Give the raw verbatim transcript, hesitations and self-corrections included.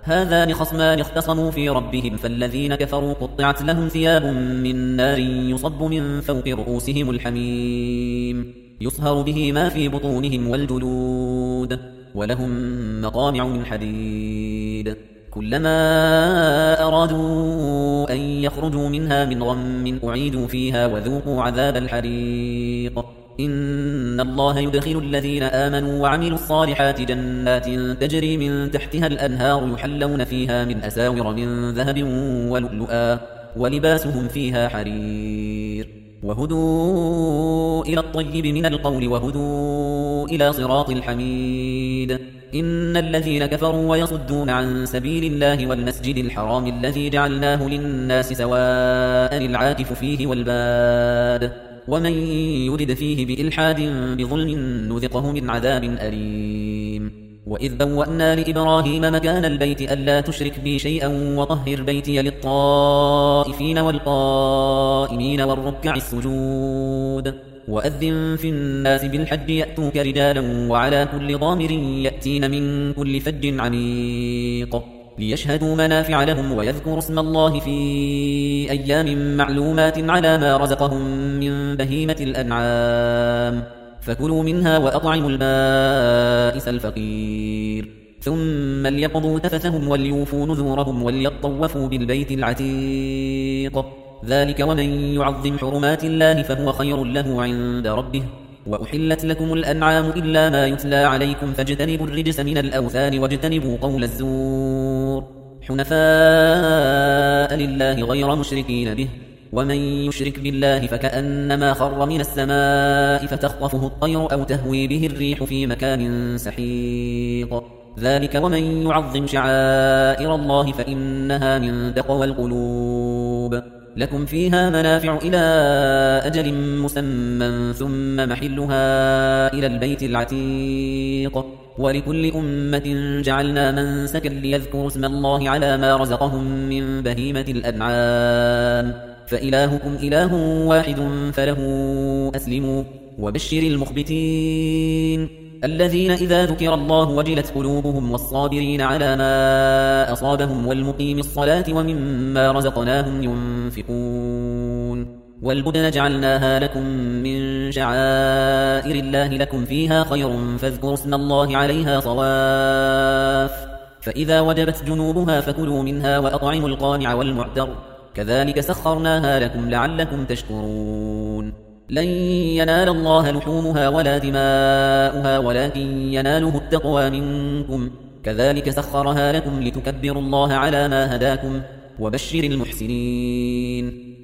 هذان خصمان اختصموا في ربهم فالذين كفروا قطعت لهم ثياب من نار يصب من فوق رؤوسهم الحميم يصهر به ما في بطونهم والجلود ولهم مقامع من حديد كلما أرادوا أن يخرجوا منها من غم أعيدوا فيها وذوقوا عذاب الحريق إن الله يدخل الذين آمنوا وعملوا الصالحات جنات تجري من تحتها الأنهار يحلون فيها من أساور من ذهب ولؤلؤا ولباسهم فيها حرير وهدوا إلى الطيب من القول وهدوا إلى صراط الحميد إن الذين كفروا ويصدون عن سبيل الله والمسجد الحرام الذي جعلناه للناس سواء العاكف فيه والباد ومن يرد فيه بإلحاد بظلم نذقه من عذاب أليم وإذ بوأنا لإبراهيم مكان البيت ألا تشرك بي شيئا وطهر بيتي للطائفين والقائمين والركع السجود وأذن في الناس بالحج يأتوك رجالا وعلى كل ضامر يأتين من كل فج عميق ليشهدوا منافع لهم ويذكروا اسم الله في أيام معلومات على ما رزقهم من بهيمة الأنعام فكلوا منها وأطعموا البائس الفقير ثم ليقضوا تفثهم وليوفوا نذورهم وليطوفوا بالبيت العتيق ذلك ومن يعظم حرمات الله فهو خير له عند ربه وأحلت لكم الأنعام إلا ما يتلى عليكم فاجتنبوا الرجس من الأوثان واجتنبوا قول الزور حنفاء لله غير مشركين به ومن يشرك بالله فكأنما خر من السماء فتخطفه الطير أو تهوي به الريح في مكان سحيق ذلك ومن يعظم شعائر الله فإنها من تقوى القلوب لكم فيها منافع إلى أجل مسمى ثم محلها إلى البيت العتيق ولكل أمة جعلنا منسكا ليذكروا اسم الله على ما رزقهم من بهيمة الأنعام فإلهكم إله واحد فله أسلموا وبشر المخبتين الذين إذا ذكر الله وجلت قلوبهم والصابرين على ما أصابهم والمقيم الصلاة ومما رزقناهم ينفقون والبدن جعلناها لكم من شعائر الله لكم فيها خير فاذكروا اسم الله عليها صواف فإذا وجبت جنوبها فكلوا منها وأطعموا القانع والمعتر كذلك سخرناها لكم لعلكم تشكرون لن ينال الله لحومها ولا دماؤها ولكن يناله التقوى منكم كذلك سخرها لكم لتكبروا الله على ما هداكم وبشر المحسنين